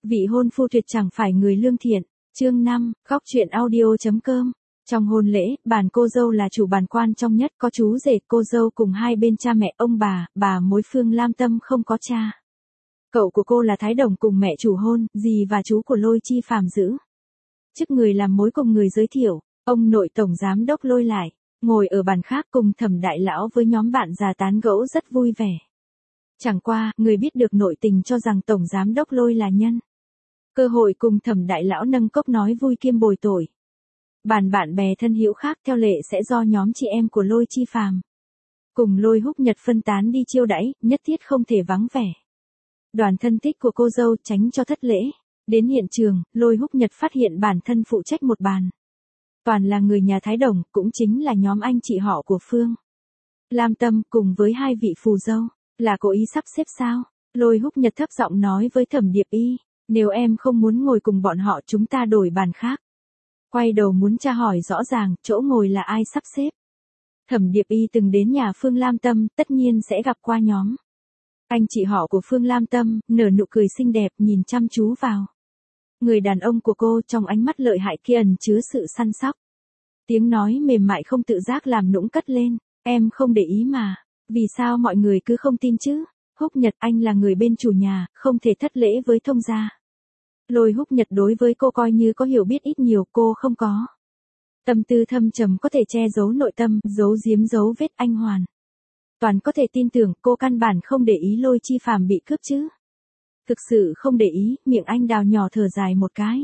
Vị hôn phu tuyệt chẳng phải người lương thiện. Chương 5, góc truyện audio.com. Trong hôn lễ, bàn cô dâu là chủ bàn quan trọng nhất, có chú rể, cô dâu cùng hai bên cha mẹ, ông bà mối Phương Lam Tâm không có cha. Cậu của cô là Thái Đồng cùng mẹ chủ hôn, dì và chú của Lôi Chi Phàm giữ chức người làm mối cùng người giới thiệu. Ông nội tổng giám đốc Lôi lại ngồi ở bàn khác cùng Thẩm đại lão với nhóm bạn già tán gẫu rất vui vẻ. Chẳng qua, người biết được nội tình cho rằng tổng giám đốc Lôi là nhân cơ hội cùng Thẩm đại lão nâng cốc nói vui kiêm bồi tội. Bàn bạn bè thân hữu khác theo lệ sẽ do nhóm chị em của Lôi Chi Phàm cùng Lôi Húc Nhật phân tán đi chiêu đãi, nhất thiết không thể vắng vẻ. Đoàn thân thích của cô dâu tránh cho thất lễ. Đến hiện trường, Lôi Húc Nhật phát hiện bản thân phụ trách một bàn. Toàn là người nhà Thái Đồng, cũng chính là nhóm anh chị họ của Phương Lam Tâm cùng với hai vị phù dâu. Là cố ý sắp xếp sao? Lôi Húc Nhật thấp giọng nói với Thẩm Điệp Y. Nếu em không muốn ngồi cùng bọn họ chúng ta đổi bàn khác. Quay đầu muốn tra hỏi rõ ràng chỗ ngồi là ai sắp xếp. Thẩm Điệp Y từng đến nhà Phương Lam Tâm, tất nhiên sẽ gặp qua nhóm anh chị họ của Phương Lam Tâm, nở nụ cười xinh đẹp nhìn chăm chú vào người đàn ông của cô, trong ánh mắt lợi hại kia ẩn chứa sự săn sóc. Tiếng nói mềm mại không tự giác làm nũng cất lên. Em không để ý mà. Vì sao mọi người cứ không tin chứ? Húc Nhật, anh là người bên chủ nhà, không thể thất lễ với thông gia. Lôi Húc Nhật đối với cô coi như có hiểu biết ít nhiều, cô không có tâm tư thâm trầm có thể che giấu nội tâm, giấu giếm dấu vết anh hoàn. Toàn có thể tin tưởng cô căn bản không để ý Lôi Chi Phàm bị cướp chứ. Thực sự không để ý, miệng anh đào nhỏ thở dài một cái.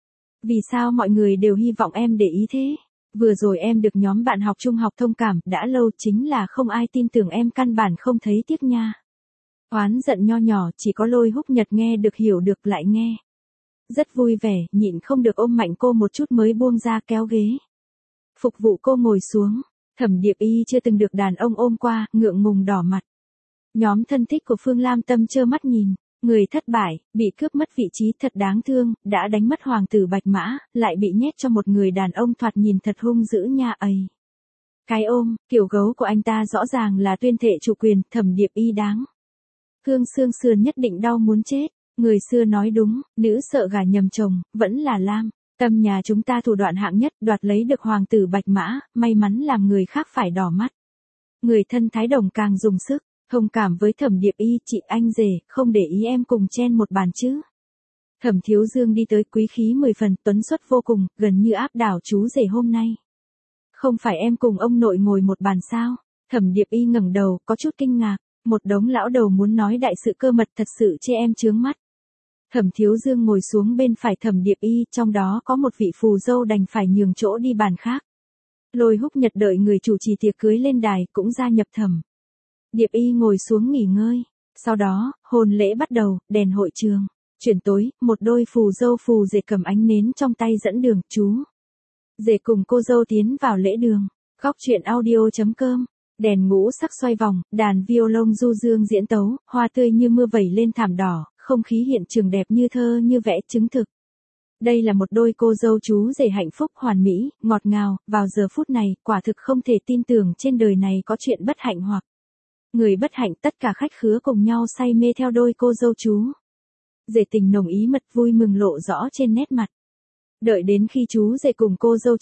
Vì sao mọi người đều hy vọng em để ý thế? Vừa rồi em được nhóm bạn học trung học thông cảm, đã lâu chính là không ai tin tưởng em, căn bản không thấy tiếc nha. Oán giận nho nhỏ, chỉ có Lôi Húc Nhật nghe được hiểu được lại nghe. Rất vui vẻ, nhịn không được ôm mạnh cô một chút mới buông ra kéo ghế. Phục vụ cô ngồi xuống. Thẩm Điệp Y chưa từng được đàn ông ôm qua, ngượng ngùng đỏ mặt. Nhóm thân thích của Phương Lam Tâm trơ mắt nhìn. Người thất bại, bị cướp mất vị trí thật đáng thương, đã đánh mất hoàng tử Bạch Mã, lại bị nhét cho một người đàn ông thoạt nhìn thật hung dữ nha ấy. Cái ôm, kiểu gấu của anh ta rõ ràng là tuyên thệ chủ quyền, Thẩm Điệp Y đáng thương xương sườn nhất định đau muốn chết. Người xưa nói đúng, nữ sợ gả nhầm chồng, vẫn là Lam Tâm nhà chúng ta thủ đoạn hạng nhất, đoạt lấy được hoàng tử Bạch Mã, may mắn làm người khác phải đỏ mắt. Người thân Thái Đồng càng dùng sức. Thông cảm với Thẩm Điệp Y, chị anh rể, không để ý em cùng chen một bàn chứ. Thẩm Thiếu Dương đi tới quý khí 10 phần, tuấn xuất vô cùng, gần như áp đảo chú rể hôm nay. Không phải em cùng ông nội ngồi một bàn sao? Thẩm Điệp Y ngẩng đầu, có chút kinh ngạc, một đống lão đầu muốn nói đại sự cơ mật thật sự chê em chướng mắt. Thẩm Thiếu Dương ngồi xuống bên phải Thẩm Điệp Y, trong đó có một vị phù dâu đành phải nhường chỗ đi bàn khác. Lôi Húc Nhật đợi người chủ trì tiệc cưới lên đài, cũng gia nhập Thẩm Điệp Y ngồi xuống nghỉ ngơi. Sau đó, hôn lễ bắt đầu, đèn hội trường chuyển tối, một đôi phù dâu phù rể cầm ánh nến trong tay dẫn đường, chú rể cùng cô dâu tiến vào lễ đường. Góc truyện audio.com. Đèn ngũ sắc xoay vòng, đàn violon du dương diễn tấu, hoa tươi như mưa vẩy lên thảm đỏ, không khí hiện trường đẹp như thơ như vẽ chứng thực. Đây là một đôi cô dâu chú rể hạnh phúc hoàn mỹ, ngọt ngào, vào giờ phút này, quả thực không thể tin tưởng trên đời này có chuyện bất hạnh hoặc người bất hạnh. Tất cả khách khứa cùng nhau say mê theo đôi cô dâu chú rể tình nồng ý mật, vui mừng lộ rõ trên nét mặt. Đợi đến khi chú rể cùng cô dâu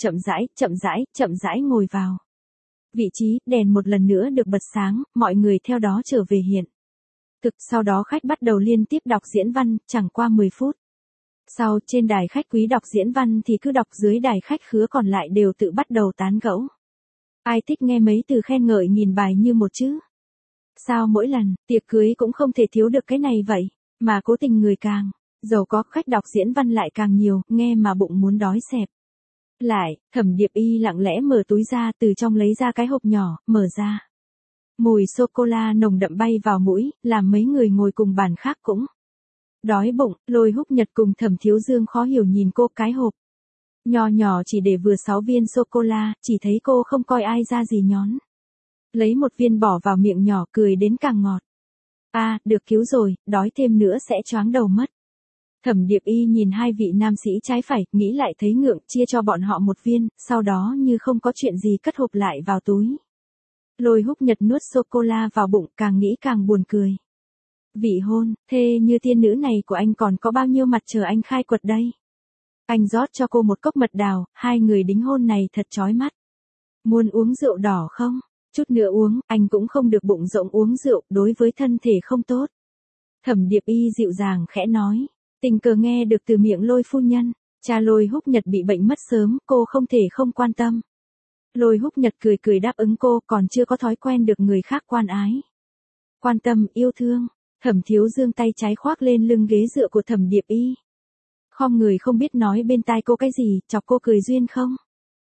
chậm rãi ngồi vào vị trí, đèn một lần nữa được bật sáng, mọi người theo đó trở về hiện thực. Sau đó khách bắt đầu liên tiếp đọc diễn văn, chẳng qua 10 phút. Sau, trên đài khách quý đọc diễn văn thì cứ đọc, dưới đài khách khứa còn lại đều tự bắt đầu tán gẫu. Ai thích nghe mấy từ khen ngợi nghìn bài như một chữ. Sao mỗi lần, tiệc cưới cũng không thể thiếu được cái này vậy, mà cố tình người càng giàu có, khách đọc diễn văn lại càng nhiều, nghe mà bụng muốn đói xẹp. Lại, Thẩm Điệp Y lặng lẽ mở túi ra, từ trong lấy ra cái hộp nhỏ, mở ra. Mùi sô-cô-la nồng đậm bay vào mũi, làm mấy người ngồi cùng bàn khác cũng đói bụng. Lôi Húc Nhật cùng Thẩm Thiếu Dương khó hiểu nhìn cô, cái hộp nho nhỏ chỉ để vừa 6 viên sô-cô-la, chỉ thấy cô không coi ai ra gì nhón lấy một viên bỏ vào miệng nhỏ, cười đến càng ngọt. Được cứu rồi, đói thêm nữa sẽ choáng đầu mất. Thẩm Điệp Y nhìn hai vị nam sĩ trái phải, nghĩ lại thấy ngượng, chia cho bọn họ một viên, sau đó như không có chuyện gì cất hộp lại vào túi. Lôi Húc Nhật nuốt sô-cô-la vào bụng, càng nghĩ càng buồn cười. Vị hôn, thê như tiên nữ này của anh còn có bao nhiêu mặt chờ anh khai quật đây. Anh rót cho cô một cốc mật đào, hai người đính hôn này thật chói mắt. Muốn uống rượu đỏ không? Chút nữa uống, anh cũng không được bụng rộng uống rượu, đối với thân thể không tốt. Thẩm Điệp Y dịu dàng khẽ nói, tình cờ nghe được từ miệng Lôi phu nhân, cha Lôi Húc Nhật bị bệnh mất sớm, cô không thể không quan tâm. Lôi Húc Nhật cười cười đáp ứng cô, còn chưa có thói quen được người khác quan ái. Quan tâm, yêu thương. Thẩm Thiếu Dương tay trái khoác lên lưng ghế dựa của Thẩm Điệp Y. Khom người không biết nói bên tai cô cái gì, chọc cô cười duyên không?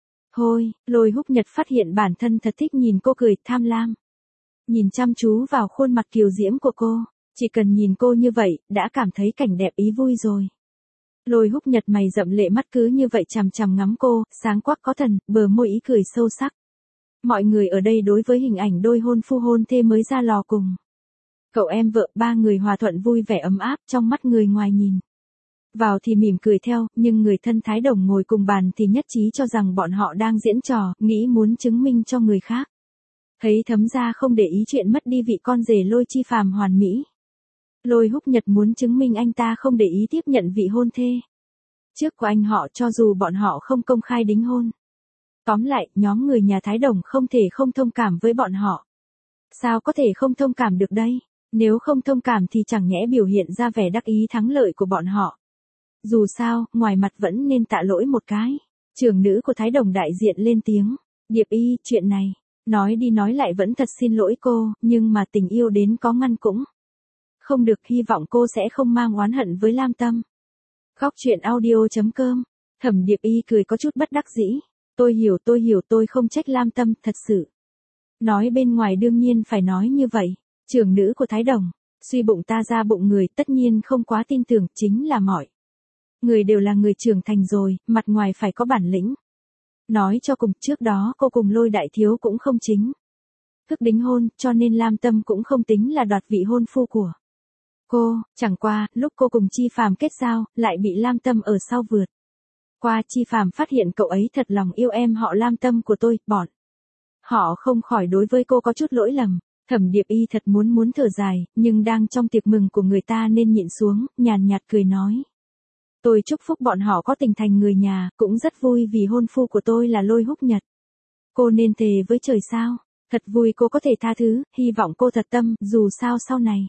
Thôi, Lôi Húc Nhật phát hiện bản thân thật thích nhìn cô cười, tham lam. Nhìn chăm chú vào khuôn mặt kiều diễm của cô, chỉ cần nhìn cô như vậy, đã cảm thấy cảnh đẹp ý vui rồi. Lôi Húc Nhật mày rậm lệ mắt cứ như vậy chằm chằm ngắm cô, sáng quắc có thần, bờ môi ý cười sâu sắc. Mọi người ở đây đối với hình ảnh đôi hôn phu hôn thê mới ra lò cùng. Cậu em vợ, ba người hòa thuận vui vẻ ấm áp trong mắt người ngoài nhìn. Vào thì mỉm cười theo, nhưng người thân Thái Đồng ngồi cùng bàn thì nhất trí cho rằng bọn họ đang diễn trò, nghĩ muốn chứng minh cho người khác. Thấy Thấm Gia không để ý chuyện mất đi vị con rể Lôi Chi Phàm hoàn mỹ. Lôi Húc Nhật muốn chứng minh anh ta không để ý tiếp nhận vị hôn thê trước của anh họ cho dù bọn họ không công khai đính hôn. Tóm lại, nhóm người nhà Thái Đồng không thể không thông cảm với bọn họ. Sao có thể không thông cảm được đây? Nếu không thông cảm thì chẳng nhẽ biểu hiện ra vẻ đắc ý thắng lợi của bọn họ. Dù sao, ngoài mặt vẫn nên tạ lỗi một cái. Trưởng nữ của Thái Đồng đại diện lên tiếng. Điệp Y, chuyện này, nói đi nói lại vẫn thật xin lỗi cô, nhưng mà tình yêu đến có ngăn cũng không được, hy vọng cô sẽ không mang oán hận với Lam Tâm. Góc truyện audio.com. Thẩm Điệp Y cười có chút bất đắc dĩ. Tôi hiểu tôi không trách Lam Tâm, thật sự. Nói bên ngoài đương nhiên phải nói như vậy. Trưởng nữ của Thái Đồng, suy bụng ta ra bụng người, tất nhiên không quá tin tưởng, chính là mọi người đều là người trưởng thành rồi, mặt ngoài phải có bản lĩnh. Nói cho cùng, trước đó cô cùng Lôi đại thiếu cũng không chính thức đính hôn, cho nên Lam Tâm cũng không tính là đoạt vị hôn phu của cô, chẳng qua, lúc cô cùng Chi Phàm kết giao, lại bị Lam Tâm ở sau vượt qua. Chi Phàm phát hiện cậu ấy thật lòng yêu em họ Lam Tâm của tôi, bọn họ không khỏi đối với cô có chút lỗi lầm. Thẩm Điệp Y thật muốn thở dài, nhưng đang trong tiệc mừng của người ta nên nhịn xuống, nhàn nhạt cười nói. Tôi chúc phúc bọn họ có tình thành người nhà, cũng rất vui vì hôn phu của tôi là Lôi Húc Nhật. Cô nên thề với trời sao, thật vui cô có thể tha thứ, hy vọng cô thật tâm, dù sao sau này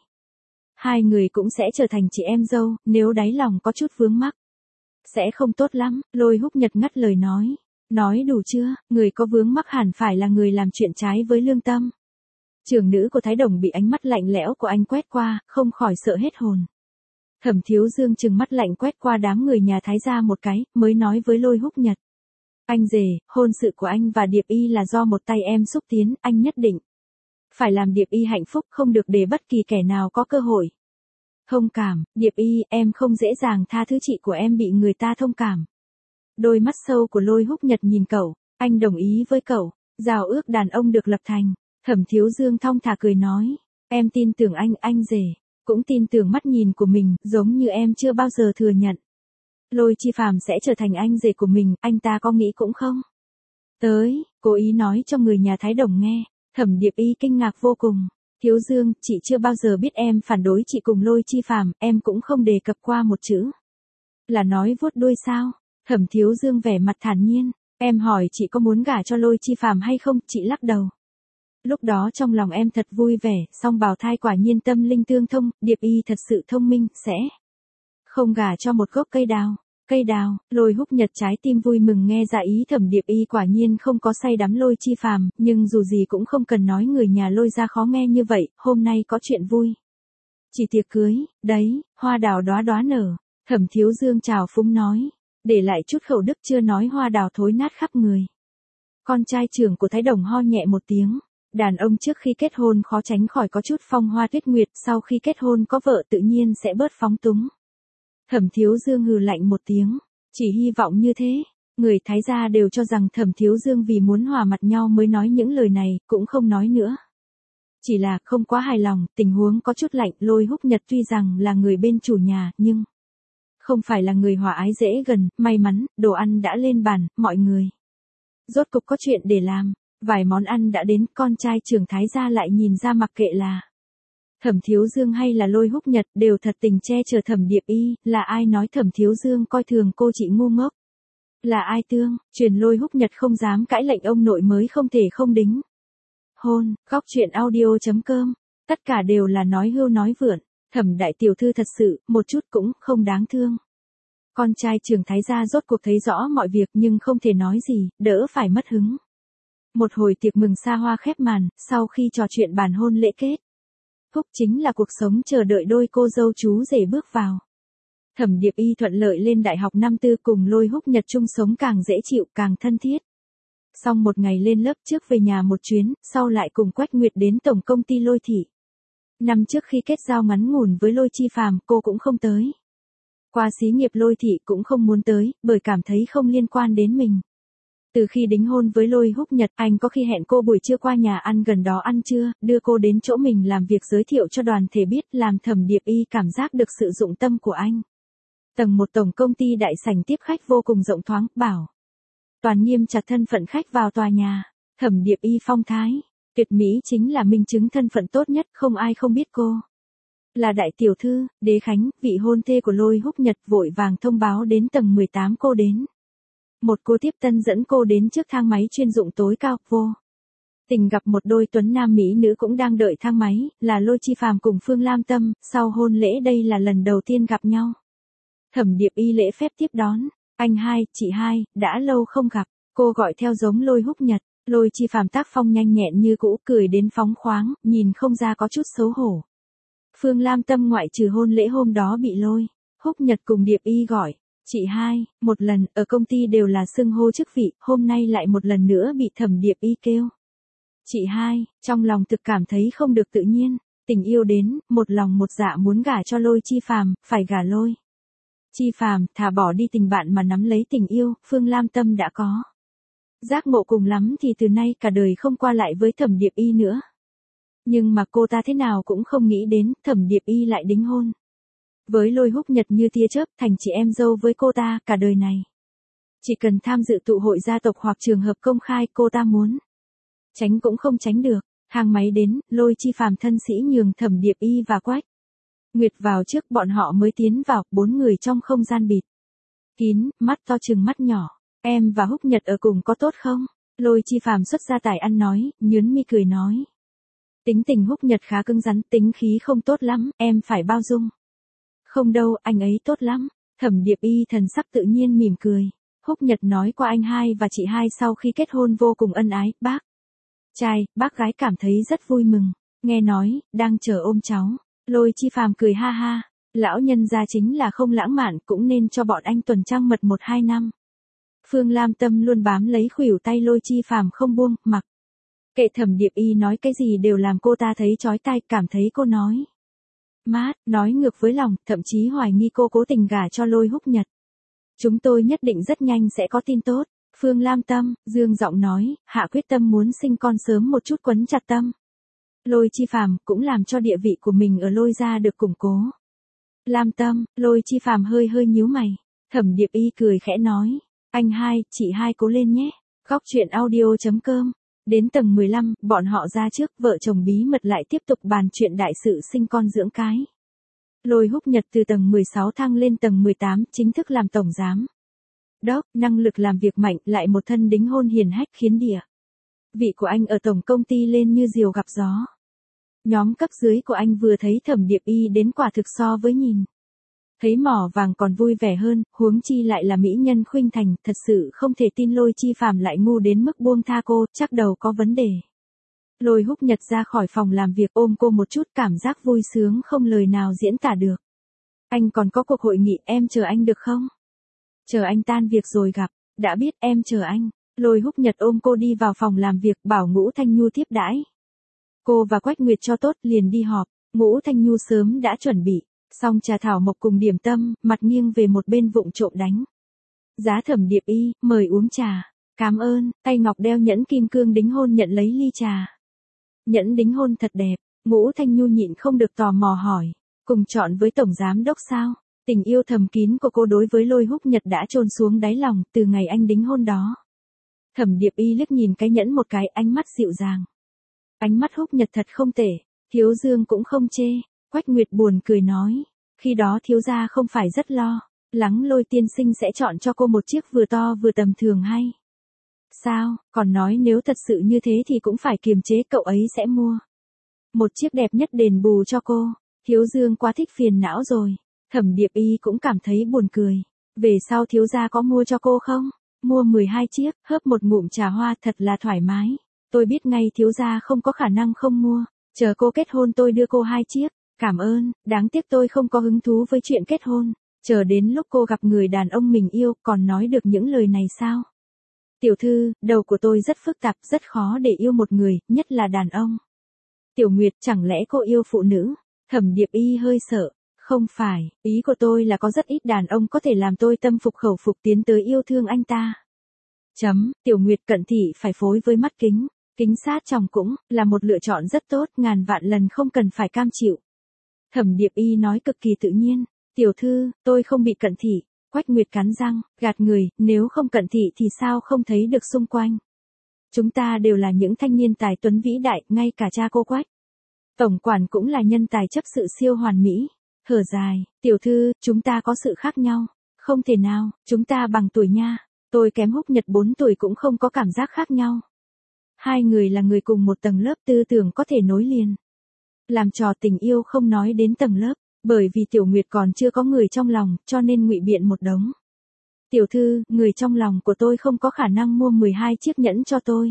hai người cũng sẽ trở thành chị em dâu, nếu đáy lòng có chút vướng mắc sẽ không tốt lắm. Lôi Húc Nhật ngắt lời nói. Nói đủ chưa, người có vướng mắc hẳn phải là người làm chuyện trái với lương tâm. Trưởng nữ của Thái Đồng bị ánh mắt lạnh lẽo của anh quét qua, không khỏi sợ hết hồn. Thẩm Thiếu Dương trừng mắt lạnh quét qua đám người nhà Thái gia một cái, mới nói với Lôi Húc Nhật. Anh rể, hôn sự của anh và Điệp Y là do một tay em xúc tiến, anh nhất định phải làm Điệp Y hạnh phúc, không được để bất kỳ kẻ nào có cơ hội thông cảm. Điệp Y, em không dễ dàng tha thứ chị của em bị người ta thông cảm. Đôi mắt sâu của Lôi Húc Nhật nhìn cậu, anh đồng ý với cậu, giao ước đàn ông được lập thành. Thẩm Thiếu Dương thong thả cười nói, em tin tưởng anh rể, cũng tin tưởng mắt nhìn của mình, giống như em chưa bao giờ thừa nhận. Lôi Chi Phàm sẽ trở thành anh rể của mình, anh ta có nghĩ cũng không? Tới, cố ý nói cho người nhà Thái Đồng nghe. Thẩm Điệp Y kinh ngạc vô cùng. Thiếu Dương, chị chưa bao giờ biết em phản đối chị cùng Lôi Chi Phàm, em cũng không đề cập qua một chữ. Là nói vuốt đuôi sao? Thẩm Thiếu Dương vẻ mặt thản nhiên, em hỏi chị có muốn gả cho Lôi Chi Phàm hay không, chị lắc đầu. Lúc đó trong lòng em thật vui vẻ, song bào thai quả nhiên tâm linh tương thông, Điệp Y thật sự thông minh, sẽ không gả cho một gốc cây đào. Cây đào, Lôi Húc Nhật trái tim vui mừng nghe ra ý Thẩm Điệp Y quả nhiên không có say đắm Lôi Chi Phàm, nhưng dù gì cũng không cần nói người nhà Lôi ra khó nghe như vậy, hôm nay có chuyện vui. Chỉ tiệc cưới, đấy, hoa đào đóa đóa nở, Thẩm Thiếu Dương chào phúng nói, để lại chút khẩu đức chưa nói hoa đào thối nát khắp người. Con trai trưởng của Thái Đồng ho nhẹ một tiếng, đàn ông trước khi kết hôn khó tránh khỏi có chút phong hoa tuyết nguyệt, sau khi kết hôn có vợ tự nhiên sẽ bớt phóng túng. Thẩm Thiếu Dương hừ lạnh một tiếng, chỉ hy vọng như thế. Người Thái gia đều cho rằng Thẩm Thiếu Dương vì muốn hòa mặt nhau mới nói những lời này, cũng không nói nữa. Chỉ là không quá hài lòng, tình huống có chút lạnh. Lôi Húc Nhật tuy rằng là người bên chủ nhà, nhưng không phải là người hòa ái dễ gần. May mắn, đồ ăn đã lên bàn, mọi người rốt cục có chuyện để làm. Vài món ăn đã đến, con trai trưởng Thái gia lại nhìn ra mặc kệ là Thẩm Thiếu Dương hay là Lôi Húc Nhật đều thật tình che chở Thẩm Điệp Y, là ai nói Thẩm Thiếu Dương coi thường cô chị ngu ngốc? Là ai tương, truyền Lôi Húc Nhật không dám cãi lệnh ông nội mới không thể không đính hôn, góc chuyện audio.com, tất cả đều là nói hưu nói vượn, Thẩm đại tiểu thư thật sự, một chút cũng không đáng thương. Con trai Trường Thái gia rốt cuộc thấy rõ mọi việc nhưng không thể nói gì, đỡ phải mất hứng. Một hồi tiệc mừng xa hoa khép màn, sau khi trò chuyện bàn hôn lễ kết thúc chính là cuộc sống chờ đợi đôi cô dâu chú rể bước vào. Thẩm Điệp Y thuận lợi lên đại học năm tư cùng Lôi Húc Nhật chung sống càng dễ chịu càng thân thiết. Xong một ngày lên lớp trước về nhà một chuyến, sau lại cùng Quách Nguyệt đến tổng công ty Lôi Thị. Năm trước khi kết giao ngắn ngủn với Lôi Chi Phàm cô cũng không tới. Qua xí nghiệp Lôi Thị cũng không muốn tới, bởi cảm thấy không liên quan đến mình. Từ khi đính hôn với Lôi Húc Nhật, anh có khi hẹn cô buổi trưa qua nhà ăn gần đó ăn trưa, đưa cô đến chỗ mình làm việc giới thiệu cho đoàn thể biết, làm Thẩm Điệp Y cảm giác được sự dụng tâm của anh. Tầng 1 tổng công ty đại sảnh tiếp khách vô cùng rộng thoáng, bảo toàn nghiêm chặt thân phận khách vào tòa nhà. Thẩm Điệp Y phong thái tuyệt mỹ chính là minh chứng thân phận tốt nhất, không ai không biết cô là đại tiểu thư. Đế Khánh, vị hôn thê của Lôi Húc Nhật, vội vàng thông báo đến tầng 18 cô đến. Một cô tiếp tân dẫn cô đến trước thang máy chuyên dụng tối cao, vô tình gặp một đôi tuấn nam mỹ nữ cũng đang đợi thang máy, là Lôi Chi Phàm cùng Phương Lam Tâm, sau hôn lễ đây là lần đầu tiên gặp nhau. Thẩm Điệp Y lễ phép tiếp đón, anh hai, chị hai, đã lâu không gặp, cô gọi theo giống Lôi Húc Nhật. Lôi Chi Phàm tác phong nhanh nhẹn như cũ, cười đến phóng khoáng, nhìn không ra có chút xấu hổ. Phương Lam Tâm ngoại trừ hôn lễ hôm đó bị Lôi Húc Nhật cùng Điệp Y gọi chị hai một lần, ở công ty đều là xưng hô chức vị, hôm nay lại một lần nữa bị Thẩm Điệp Y kêu chị hai, trong lòng thực cảm thấy không được tự nhiên. Tình yêu đến, một lòng một dạ muốn gả cho Lôi Chi Phàm, phải gả Lôi Chi Phàm, thà bỏ đi tình bạn mà nắm lấy tình yêu. Phương Lam Tâm đã có giác ngộ, cùng lắm thì từ nay cả đời không qua lại với Thẩm Điệp Y nữa. Nhưng mà cô ta thế nào cũng không nghĩ đến, Thẩm Điệp Y lại đính hôn với Lôi Húc Nhật như tia chớp, thành chị em dâu với cô ta cả đời này. Chỉ cần tham dự tụ hội gia tộc hoặc trường hợp công khai, cô ta muốn tránh cũng không tránh được. Thang máy đến, Lôi Chi Phàm thân sĩ nhường Thẩm Điệp Y và Quách Nguyệt vào trước, bọn họ mới tiến vào, 4 người trong không gian bịt kín, mắt to chừng mắt nhỏ. Em và Húc Nhật ở cùng có tốt không? Lôi Chi Phàm xuất ra tài ăn nói, nhớn mi cười nói. Tính tình Húc Nhật khá cứng rắn, tính khí không tốt lắm, em phải bao dung. Không đâu, anh ấy tốt lắm. Thẩm Điệp Y thần sắc tự nhiên mỉm cười. Húc Nhật nói qua anh hai và chị hai sau khi kết hôn vô cùng ân ái, bác trai, bác gái cảm thấy rất vui mừng. Nghe nói, đang chờ ôm cháu. Lôi Chi Phàm cười ha ha. Lão nhân gia chính là không lãng mạn, cũng nên cho bọn anh tuần trăng mật 1-2 năm. Phương Lam Tâm luôn bám lấy khuỷu tay Lôi Chi Phàm không buông, mặc kệ Thẩm Điệp Y nói cái gì đều làm cô ta thấy chói tai, cảm thấy cô nói mát, nói ngược với lòng, thậm chí hoài nghi cô cố tình gả cho Lôi Húc Nhật. Chúng tôi nhất định rất nhanh sẽ có tin tốt. Phương Lam Tâm, dương giọng nói, hạ quyết tâm muốn sinh con sớm một chút, quấn chặt tâm Lôi Chi Phàm, cũng làm cho địa vị của mình ở Lôi gia được củng cố. Lam Tâm, Lôi Chi Phàm hơi hơi nhíu mày. Thẩm Điệp Y cười khẽ nói, anh hai, chị hai cố lên nhé. Góc chuyện audio.com. Đến tầng 15, bọn họ ra trước, vợ chồng bí mật lại tiếp tục bàn chuyện đại sự sinh con dưỡng cái. Lôi Húc Nhật từ tầng 16 thăng lên tầng 18, chính thức làm tổng giám đốc, năng lực làm việc mạnh, lại một thân đính hôn hiền hách, khiến địa vị của anh ở tổng công ty lên như diều gặp gió. Nhóm cấp dưới của anh vừa thấy Thẩm Điệp Y đến, quả thực so với nhìn thấy mỏ vàng còn vui vẻ hơn, huống chi lại là mỹ nhân khuynh thành, thật sự không thể tin Lôi Chi Phàm lại ngu đến mức buông tha cô, chắc đầu có vấn đề. Lôi Húc Nhật ra khỏi phòng làm việc, ôm cô một chút, cảm giác vui sướng không lời nào diễn tả được. Anh còn có cuộc hội nghị, em chờ anh được không? Chờ anh tan việc rồi gặp. Đã biết, em chờ anh. Lôi Húc Nhật ôm cô đi vào phòng làm việc, bảo Ngũ Thanh Nhu tiếp đãi cô và Quách Nguyệt cho tốt, liền đi họp. Ngũ Thanh Nhu sớm đã chuẩn bị xong trà thảo mộc cùng điểm tâm, mặt nghiêng về một bên vụng trộm đánh giá Thẩm Điệp Y, mời uống trà. Cảm ơn. Tay ngọc đeo nhẫn kim cương đính hôn, nhận lấy ly trà. Nhẫn đính hôn thật đẹp. Ngũ Thanh Nhu nhịn không được tò mò hỏi, cùng chọn với tổng giám đốc sao? Tình yêu thầm kín của cô đối với Lôi Húc Nhật đã chôn xuống đáy lòng từ ngày anh đính hôn đó. Thẩm Điệp Y liếc nhìn cái nhẫn một cái, ánh mắt dịu dàng. Ánh mắt Húc Nhật thật không tệ. Thiếu Dương cũng không chê. Quách Nguyệt buồn cười nói. Khi đó thiếu gia không phải rất lo. Lắng Lôi tiên sinh sẽ chọn cho cô một chiếc vừa to vừa tầm thường hay. Sao, còn nói nếu thật sự như thế thì cũng phải kiềm chế, cậu ấy sẽ mua. Một chiếc đẹp nhất đền bù cho cô. Thiếu Dương quá thích phiền não rồi. Thẩm Điệp Y cũng cảm thấy buồn cười. Về sau thiếu gia có mua cho cô không? Mua 12 chiếc, hớp một ngụm trà hoa, thật là thoải mái. Tôi biết ngay thiếu gia không có khả năng không mua. Chờ cô kết hôn tôi đưa cô 2 chiếc. Cảm ơn, đáng tiếc tôi không có hứng thú với chuyện kết hôn. Chờ đến lúc cô gặp người đàn ông mình yêu còn nói được những lời này sao? Tiểu thư, đầu của tôi rất phức tạp, rất khó để yêu một người, nhất là đàn ông. Tiểu Nguyệt, chẳng lẽ cô yêu phụ nữ? Thẩm Điệp Y hơi sợ. Không phải, ý của tôi là có rất ít đàn ông có thể làm tôi tâm phục khẩu phục tiến tới yêu thương anh ta. Tiểu Nguyệt cận thị phải phối với mắt kính. Kính sát tròng cũng là một lựa chọn rất tốt, ngàn vạn lần không cần phải cam chịu. Thẩm Điệp Y nói cực kỳ tự nhiên. Tiểu thư, tôi không bị cận thị. Quách Nguyệt cắn răng, gạt người, nếu không cận thị thì sao không thấy được xung quanh. Chúng ta đều là những thanh niên tài tuấn vĩ đại, ngay cả cha cô Quách tổng quản cũng là nhân tài chấp sự siêu hoàn mỹ. Thở dài, tiểu thư, chúng ta có sự khác nhau. Không thể nào, chúng ta bằng tuổi nha. Tôi kém Húc Nhật 4 tuổi cũng không có cảm giác khác nhau. Hai người là người cùng một tầng lớp, tư tưởng có thể nối liền. Làm trò tình yêu không nói đến tầng lớp, bởi vì Tiểu Nguyệt còn chưa có người trong lòng, cho nên ngụy biện một đống. Tiểu thư, người trong lòng của tôi không có khả năng mua 12 chiếc nhẫn cho tôi.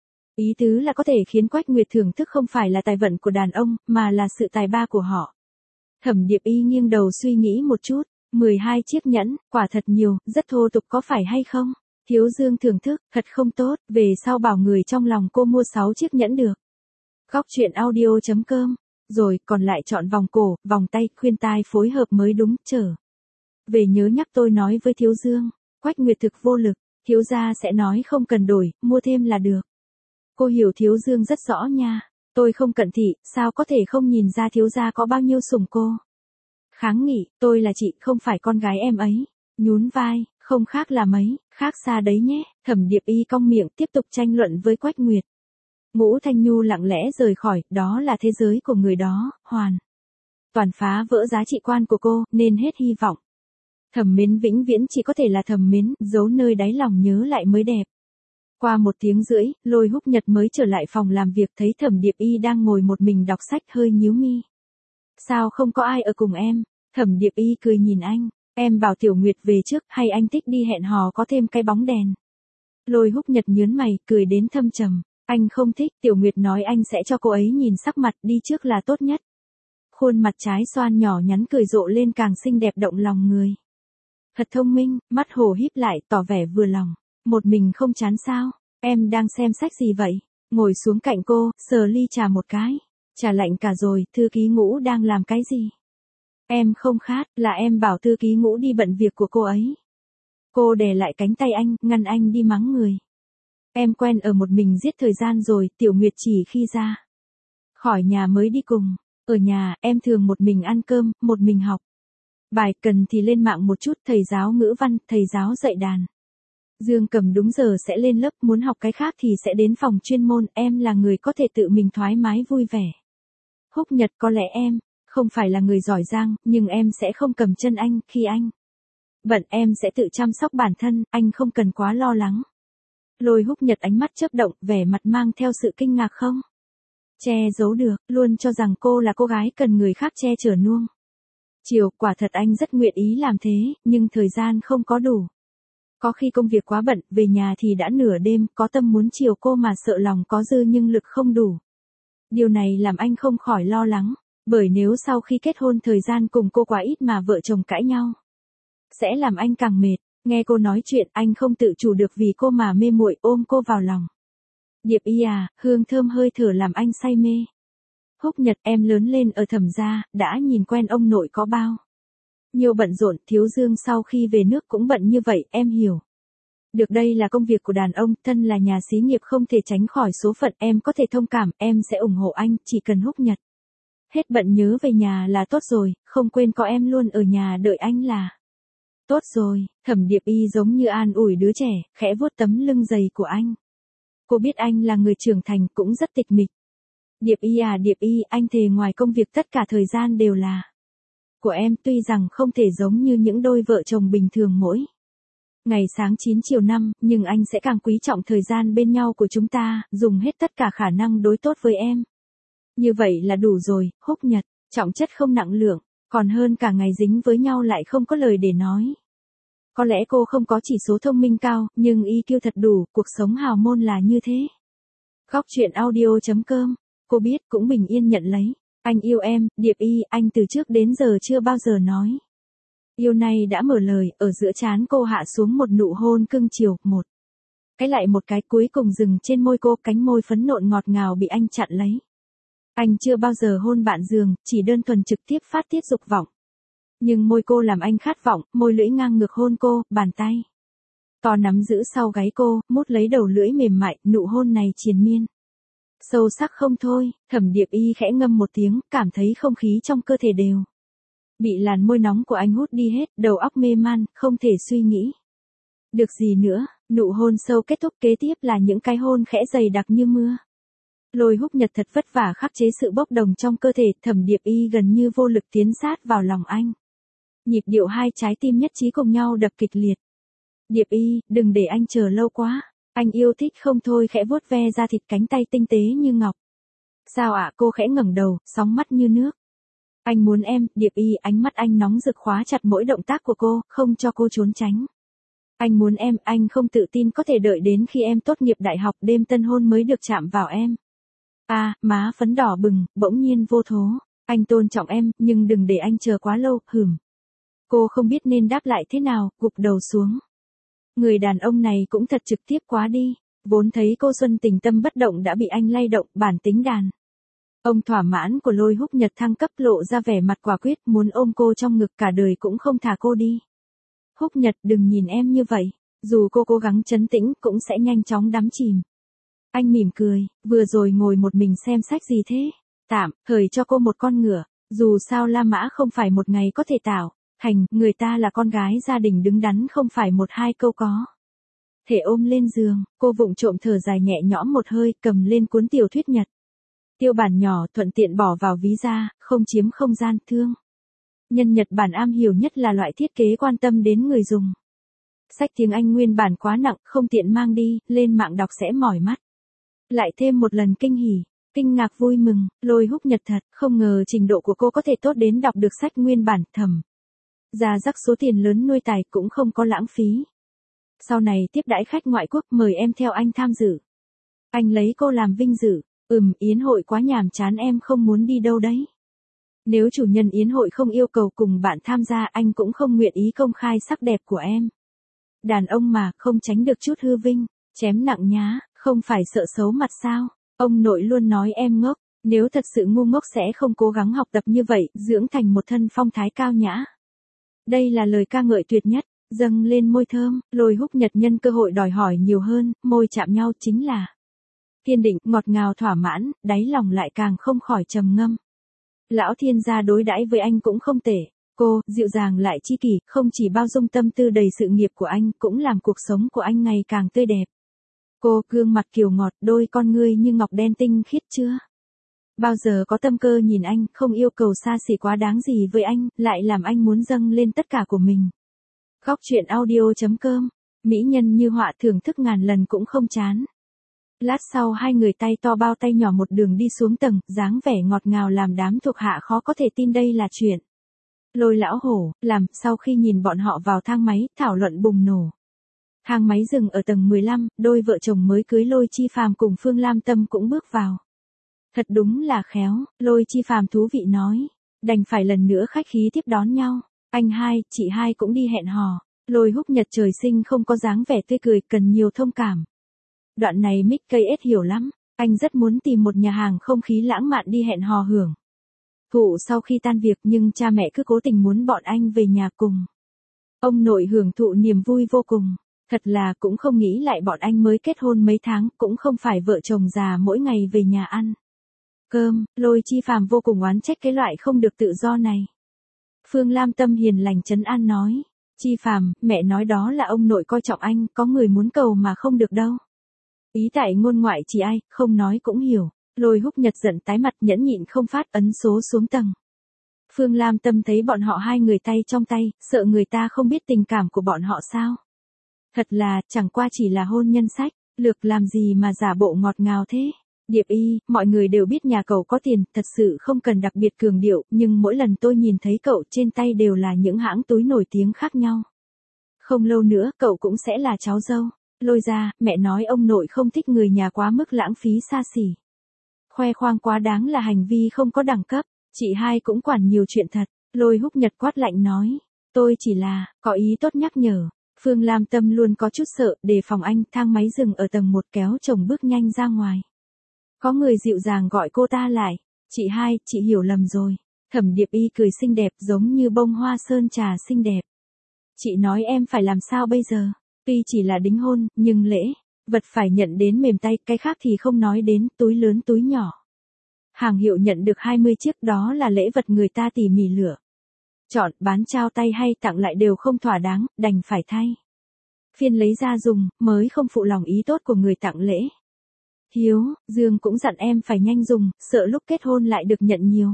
Ý tứ là có thể khiến Quách Nguyệt thưởng thức không phải là tài vận của đàn ông, mà là sự tài ba của họ. Thẩm Điệp Y nghiêng đầu suy nghĩ một chút, 12 chiếc nhẫn, quả thật nhiều, rất thô tục có phải hay không? Thiếu Dương thưởng thức, thật không tốt, về sau bảo người trong lòng cô mua 6 chiếc nhẫn được. Góc truyện audio.com, rồi còn lại chọn vòng cổ, vòng tay, khuyên tai phối hợp mới đúng, trở. Về nhớ nhắc tôi nói với Thiếu Dương, Quách Nguyệt thực vô lực, thiếu gia sẽ nói không cần đổi, mua thêm là được. Cô hiểu Thiếu Dương rất rõ nha, tôi không cận thị, sao có thể không nhìn ra thiếu gia có bao nhiêu sủng cô. Kháng nghị, tôi là chị, không phải con gái em ấy. Nhún vai, không khác là mấy, khác xa đấy nhé. Thẩm Điệp Y cong miệng tiếp tục tranh luận với Quách Nguyệt. Ngũ Thanh Nhu lặng lẽ rời khỏi, đó là thế giới của người đó, hoàn toàn phá vỡ giá trị quan của cô, nên hết hy vọng. Thẩm Mến vĩnh viễn chỉ có thể là Thẩm Mến, giấu nơi đáy lòng nhớ lại mới đẹp. Qua 1 tiếng rưỡi, Lôi Húc Nhật mới trở lại phòng làm việc, thấy Thẩm Điệp Y đang ngồi một mình đọc sách, hơi nhíu mi. Sao không có ai ở cùng em? Thẩm Điệp Y cười nhìn anh, em bảo Tiểu Nguyệt về trước, hay anh thích đi hẹn hò có thêm cái bóng đèn? Lôi Húc Nhật nhớn mày, cười đến thâm trầm. Anh không thích, Tiểu Nguyệt nói anh sẽ cho cô ấy nhìn sắc mặt, đi trước là tốt nhất. Khuôn mặt trái xoan nhỏ nhắn cười rộ lên càng xinh đẹp động lòng người. Thật thông minh, mắt hổ híp lại, tỏ vẻ vừa lòng. Một mình không chán sao? Em đang xem sách gì vậy? Ngồi xuống cạnh cô, sờ ly trà một cái. Trà lạnh cả rồi, thư ký Ngũ đang làm cái gì? Em không khát, là em bảo thư ký Ngũ đi bận việc của cô ấy. Cô đè lại cánh tay anh, ngăn anh đi mắng người. Em quen ở một mình giết thời gian rồi, Tiểu Nguyệt chỉ khi ra khỏi nhà mới đi cùng. Ở nhà, em thường một mình ăn cơm, một mình học bài, cần thì lên mạng một chút, thầy giáo ngữ văn, thầy giáo dạy đàn Dương Cầm đúng giờ sẽ lên lớp, muốn học cái khác thì sẽ đến phòng chuyên môn, em là người có thể tự mình thoải mái vui vẻ. Húc Nhật, có lẽ em không phải là người giỏi giang, nhưng em sẽ không cầm chân anh, khi anh bận em sẽ tự chăm sóc bản thân, anh không cần quá lo lắng. Lôi Húc Nhật ánh mắt chớp động, vẻ mặt mang theo sự kinh ngạc không che giấu được, luôn cho rằng cô là cô gái cần người khác che chở nuông chiều, quả thật anh rất nguyện ý làm thế, nhưng thời gian không có đủ. Có khi công việc quá bận, về nhà thì đã nửa đêm, có tâm muốn chiều cô mà sợ lòng có dư nhưng lực không đủ. Điều này làm anh không khỏi lo lắng, bởi nếu sau khi kết hôn thời gian cùng cô quá ít mà vợ chồng cãi nhau, sẽ làm anh càng mệt. Nghe cô nói chuyện, anh không tự chủ được vì cô mà mê muội, ôm cô vào lòng. Điệp Y à, hương thơm hơi thở làm anh say mê. Húc Nhật, em lớn lên ở Thẩm gia, đã nhìn quen ông nội có bao nhiều bận rộn, Thiếu Dương sau khi về nước cũng bận như vậy, em hiểu. Được, đây là công việc của đàn ông, thân là nhà xí nghiệp không thể tránh khỏi số phận, em có thể thông cảm, em sẽ ủng hộ anh, chỉ cần Húc Nhật hết bận nhớ về nhà là tốt rồi, không quên có em luôn ở nhà đợi anh là tốt rồi. Thẩm Điệp Y giống như an ủi đứa trẻ, khẽ vuốt tấm lưng dày của anh. Cô biết anh là người trưởng thành, cũng rất tịch mịch. Điệp Y à Điệp Y, anh thề ngoài công việc tất cả thời gian đều là của em, tuy rằng không thể giống như những đôi vợ chồng bình thường mỗi ngày sáng 9 chiều 5, nhưng anh sẽ càng quý trọng thời gian bên nhau của chúng ta, dùng hết tất cả khả năng đối tốt với em. Như vậy là đủ rồi, Húc Nhật, trọng chất không nặng lượng, còn hơn cả ngày dính với nhau lại không có lời để nói. Có lẽ cô không có chỉ số thông minh cao, nhưng EQ thật đủ, cuộc sống hào môn là như thế. Góc truyện audio.com, cô biết cũng bình yên nhận lấy. Anh yêu em, Điệp Y, anh từ trước đến giờ chưa bao giờ nói. Yêu này đã mở lời, ở giữa trán cô hạ xuống một nụ hôn cưng chiều, một cái lại một cái, cuối cùng dừng trên môi cô, cánh môi phấn nộn ngọt ngào bị anh chặn lấy. Anh chưa bao giờ hôn bạn giường, chỉ đơn thuần trực tiếp phát tiết dục vọng. Nhưng môi cô làm anh khát vọng, môi lưỡi ngang ngược hôn cô, bàn tay to nắm giữ sau gáy cô, mút lấy đầu lưỡi mềm mại, nụ hôn này triền miên. Sâu sắc không thôi, Thẩm Điệp Y khẽ ngâm một tiếng, cảm thấy không khí trong cơ thể đều bị làn môi nóng của anh hút đi hết, đầu óc mê man, không thể suy nghĩ được gì nữa. Nụ hôn sâu kết thúc, kế tiếp là những cái hôn khẽ dày đặc như mưa. Lôi Húc Nhật thật vất vả khắc chế sự bốc đồng trong cơ thể, Thẩm Điệp Y gần như vô lực tiến sát vào lòng anh. Nhịp điệu hai trái tim nhất trí cùng nhau đập kịch liệt. Điệp Y, đừng để anh chờ lâu quá. Anh yêu thích không thôi, khẽ vuốt ve da thịt cánh tay tinh tế như ngọc. Sao ạ? Cô khẽ ngẩng đầu, sóng mắt như nước. Anh muốn em, Điệp Y, ánh mắt anh nóng rực khóa chặt mỗi động tác của cô, không cho cô trốn tránh. Anh muốn em, anh không tự tin có thể đợi đến khi em tốt nghiệp đại học, đêm tân hôn mới được chạm vào em. À, má phấn đỏ bừng, bỗng nhiên vô thố. Anh tôn trọng em, nhưng đừng để anh chờ quá lâu, hửm. Cô không biết nên đáp lại thế nào, gục đầu xuống. Người đàn ông này cũng thật trực tiếp quá đi. Vốn thấy cô xuân tình tâm bất động đã bị anh lay động, bản tính đàn ông thỏa mãn của Lôi Húc Nhật thăng cấp, lộ ra vẻ mặt quả quyết, muốn ôm cô trong ngực cả đời cũng không thả cô đi. Húc Nhật, đừng nhìn em như vậy. Dù cô cố gắng trấn tĩnh cũng sẽ nhanh chóng đắm chìm. Anh mỉm cười, vừa rồi ngồi một mình xem sách gì thế? Tạm, hời cho cô một con ngựa. Dù sao La Mã không phải một ngày có thể tạo thành, người ta là con gái gia đình đứng đắn, không phải một hai câu có thể ôm lên giường. Cô vụng trộm thở dài nhẹ nhõm một hơi, cầm lên cuốn tiểu thuyết Nhật tiêu bản nhỏ, thuận tiện bỏ vào ví da, không chiếm không gian. Thương nhân Nhật Bản am hiểu nhất là loại thiết kế quan tâm đến người dùng. Sách tiếng Anh nguyên bản quá nặng, không tiện mang đi, lên mạng đọc sẽ mỏi mắt. Lại thêm một lần kinh hỉ, kinh ngạc vui mừng, Lôi Húc Nhật thật không ngờ trình độ của cô có thể tốt đến đọc được sách nguyên bản. Thầm ra rắc số tiền lớn nuôi tài cũng không có lãng phí. Sau này tiếp đãi khách ngoại quốc, mời em theo anh tham dự. Anh lấy cô làm vinh dự. Yến hội quá nhàm chán, em không muốn đi đâu đấy. Nếu chủ nhân yến hội không yêu cầu cùng bạn tham gia, anh cũng không nguyện ý công khai sắc đẹp của em. Đàn ông mà, không tránh được chút hư vinh, chém nặng nhá, không phải sợ xấu mặt sao? Ông nội luôn nói em ngốc, nếu thật sự ngu ngốc sẽ không cố gắng học tập như vậy, dưỡng thành một thân phong thái cao nhã. Đây là lời ca ngợi tuyệt nhất, dâng lên môi thơm. Lôi Húc Nhật nhân cơ hội đòi hỏi nhiều hơn, môi chạm nhau chính là kiên định, ngọt ngào thỏa mãn, đáy lòng lại càng không khỏi trầm ngâm. Lão thiên gia đối đãi với anh cũng không tệ. Cô, dịu dàng lại chi kỷ, không chỉ bao dung tâm tư đầy sự nghiệp của anh, cũng làm cuộc sống của anh ngày càng tươi đẹp. Cô, gương mặt kiều ngọt, đôi con ngươi như ngọc đen tinh khiết chưa bao giờ có tâm cơ nhìn anh, không yêu cầu xa xỉ quá đáng gì với anh, lại làm anh muốn dâng lên tất cả của mình. Góc truyện audio.com, mỹ nhân như họa, thưởng thức ngàn lần cũng không chán. Lát sau hai người tay to bao tay nhỏ một đường đi xuống tầng, dáng vẻ ngọt ngào làm đám thuộc hạ khó có thể tin đây là chuyện Lôi lão hổ làm. Sau khi nhìn bọn họ vào thang máy, thảo luận bùng nổ. Thang máy dừng ở tầng 15, đôi vợ chồng mới cưới Lôi Chi Phàm cùng Phương Lam Tâm cũng bước vào. Thật đúng là khéo, Lôi Chi Phàm thú vị nói. Đành phải lần nữa khách khí tiếp đón nhau. Anh hai, chị hai cũng đi hẹn hò. Lôi Húc Nhật trời sinh không có dáng vẻ tươi cười, cần nhiều thông cảm. Đoạn này Mick KS hiểu lắm. Anh rất muốn tìm một nhà hàng không khí lãng mạn đi hẹn hò hưởng thụ sau khi tan việc, nhưng cha mẹ cứ cố tình muốn bọn anh về nhà cùng ông nội hưởng thụ niềm vui vô cùng. Thật là cũng không nghĩ lại bọn anh mới kết hôn mấy tháng, cũng không phải vợ chồng già mỗi ngày về nhà ăn cơm. Lôi Chi Phàm vô cùng oán trách cái loại không được tự do này. Phương Lam Tâm hiền lành trấn an nói. Chi Phàm, mẹ nói đó là ông nội coi trọng anh, có người muốn cầu mà không được đâu. Ý tại ngôn ngoại chỉ ai, không nói cũng hiểu. Lôi Húc Nhật giận tái mặt nhẫn nhịn không phát ấn số xuống tầng. Phương Lam Tâm thấy bọn họ hai người tay trong tay, sợ người ta không biết tình cảm của bọn họ sao. Thật là, chẳng qua chỉ là hôn nhân sách, lược làm gì mà giả bộ ngọt ngào thế. Điệp Y, mọi người đều biết nhà cậu có tiền, thật sự không cần đặc biệt cường điệu, nhưng mỗi lần tôi nhìn thấy cậu trên tay đều là những hãng túi nổi tiếng khác nhau. Không lâu nữa, cậu cũng sẽ là cháu dâu. Lôi ra, mẹ nói ông nội không thích người nhà quá mức lãng phí xa xỉ. Khoe khoang quá đáng là hành vi không có đẳng cấp, chị hai cũng quản nhiều chuyện thật. Lôi Húc Nhật quát lạnh nói, tôi chỉ là, có ý tốt nhắc nhở. Phương Lam Tâm luôn có chút sợ, đề phòng anh, thang máy dừng ở tầng 1 kéo chồng bước nhanh ra ngoài. Có người dịu dàng gọi cô ta lại, chị hai, chị hiểu lầm rồi. Thẩm Điệp Y cười xinh đẹp giống như bông hoa sơn trà xinh đẹp. Chị nói em phải làm sao bây giờ? Tuy chỉ là đính hôn, nhưng lễ vật phải nhận đến mềm tay, cái khác thì không nói đến, túi lớn túi nhỏ. Hàng hiệu nhận được 20 chiếc, đó là lễ vật người ta tỉ mỉ lựa. Chọn, bán trao tay hay tặng lại đều không thỏa đáng, đành phải thay phiên lấy ra dùng, mới không phụ lòng ý tốt của người tặng lễ. Hiếu, Dương cũng dặn em phải nhanh dùng, sợ lúc kết hôn lại được nhận nhiều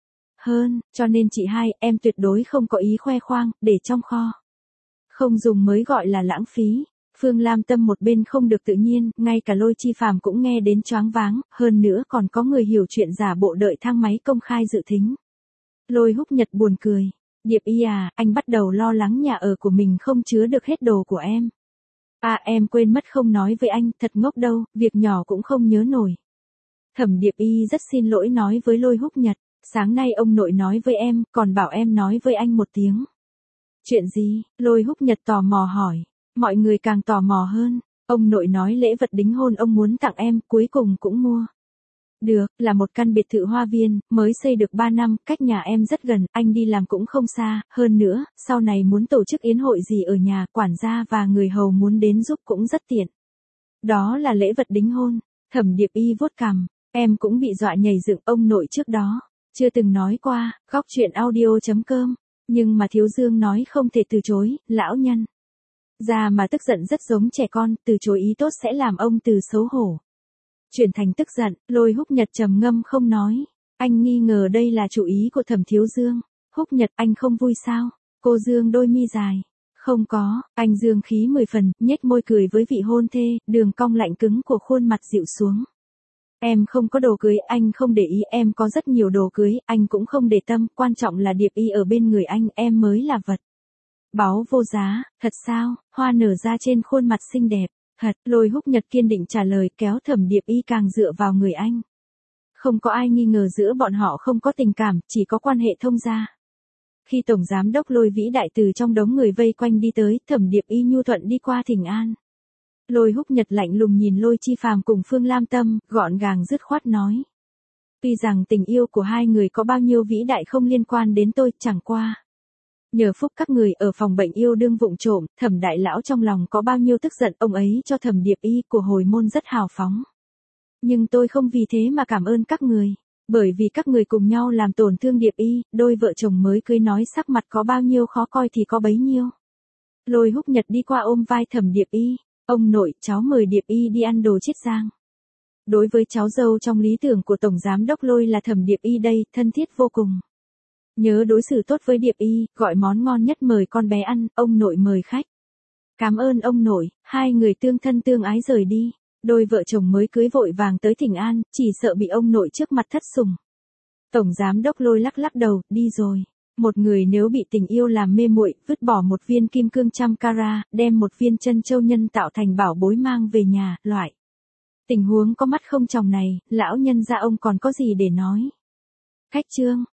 hơn, cho nên chị hai, em tuyệt đối không có ý khoe khoang, để trong kho. Không dùng mới gọi là lãng phí. Phương Lam Tâm một bên không được tự nhiên, ngay cả Lôi Chi Phàm cũng nghe đến choáng váng, hơn nữa còn có người hiểu chuyện giả bộ đợi thang máy công khai dự thính. Lôi Húc Nhật buồn cười. Điệp Y à, anh bắt đầu lo lắng nhà ở của mình không chứa được hết đồ của em. À em quên mất không nói với anh, thật ngốc đâu, việc nhỏ cũng không nhớ nổi. Thẩm Điệp Y rất xin lỗi nói với Lôi Húc Nhật, sáng nay ông nội nói với em, còn bảo em nói với anh một tiếng. Chuyện gì? Lôi Húc Nhật tò mò hỏi. Mọi người càng tò mò hơn. Ông nội nói lễ vật đính hôn ông muốn tặng em, cuối cùng cũng mua. Được, là một căn biệt thự hoa viên, mới xây được 3 năm, cách nhà em rất gần, anh đi làm cũng không xa, hơn nữa, sau này muốn tổ chức yến hội gì ở nhà, quản gia và người hầu muốn đến giúp cũng rất tiện. Đó là lễ vật đính hôn. Thẩm Điệp Y vuốt cằm, em cũng bị dọa nhảy dựng, ông nội trước đó chưa từng nói qua. Góc truyện audio.com. Nhưng mà Thiếu Dương nói không thể từ chối, lão nhân già mà tức giận rất giống trẻ con, từ chối ý tốt sẽ làm ông từ xấu hổ chuyển thành tức giận. Lôi Húc Nhật trầm ngâm không nói. Anh nghi ngờ đây là chủ ý của Thẩm Thiếu Dương. Húc Nhật, anh không vui sao? Cô Dương đôi mi dài. Không có, anh dương khí 10 phần, nhếch môi cười với vị hôn thê, đường cong lạnh cứng của khuôn mặt dịu xuống. Em không có đồ cưới, anh không để ý, em có rất nhiều đồ cưới, anh cũng không để tâm, quan trọng là Điệp Y ở bên người anh, em mới là vật báu vô giá. Thật sao? Hoa nở ra trên khuôn mặt xinh đẹp. Thật. Lôi Húc Nhật kiên định trả lời, kéo Thẩm Điệp Y càng dựa vào người anh. Không có ai nghi ngờ giữa bọn họ không có tình cảm, chỉ có quan hệ thông gia. Khi Tổng Giám đốc Lôi vĩ đại từ trong đống người vây quanh đi tới, Thẩm Điệp Y nhu thuận đi qua thỉnh an. Lôi Húc Nhật lạnh lùng nhìn Lôi Chi Phàm cùng Phương Lam Tâm, gọn gàng dứt khoát nói. Tuy rằng tình yêu của hai người có bao nhiêu vĩ đại không liên quan đến tôi, chẳng qua nhờ phúc các người ở phòng bệnh yêu đương vụng trộm, Thẩm đại lão trong lòng có bao nhiêu tức giận, ông ấy cho Thẩm Điệp Y của hồi môn rất hào phóng. Nhưng tôi không vì thế mà cảm ơn các người, bởi vì các người cùng nhau làm tổn thương Điệp Y, đôi vợ chồng mới cưới nói sắc mặt có bao nhiêu khó coi thì có bấy nhiêu. Lôi Húc Nhật đi qua ôm vai Thẩm Điệp Y, ông nội, cháu mời Điệp Y đi ăn đồ Chiết Giang. Đối với cháu dâu trong lý tưởng của Tổng Giám đốc Lôi là Thẩm Điệp Y đây, thân thiết vô cùng. Nhớ đối xử tốt với Điệp Y, gọi món ngon nhất mời con bé ăn, ông nội mời khách. Cảm ơn ông nội, hai người tương thân tương ái rời đi. Đôi vợ chồng mới cưới vội vàng tới thỉnh an, chỉ sợ bị ông nội trước mặt thất sủng. Tổng Giám đốc Lôi lắc lắc đầu, đi rồi. Một người nếu bị tình yêu làm mê muội, vứt bỏ một viên kim cương trăm carat, đem một viên chân châu nhân tạo thành bảo bối mang về nhà, loại tình huống có mắt không tròng này, lão nhân gia ông còn có gì để nói. Khách trương.